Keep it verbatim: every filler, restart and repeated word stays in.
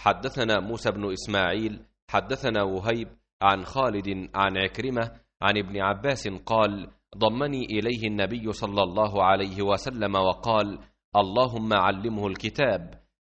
حدثنا موسى بن إسماعيل حدثنا وهيب عن خالد عن عكرمة عن ابن عباس قال: ضمني إليه النبي صلى الله عليه وسلم وقال: اللهم علمه الكتاب.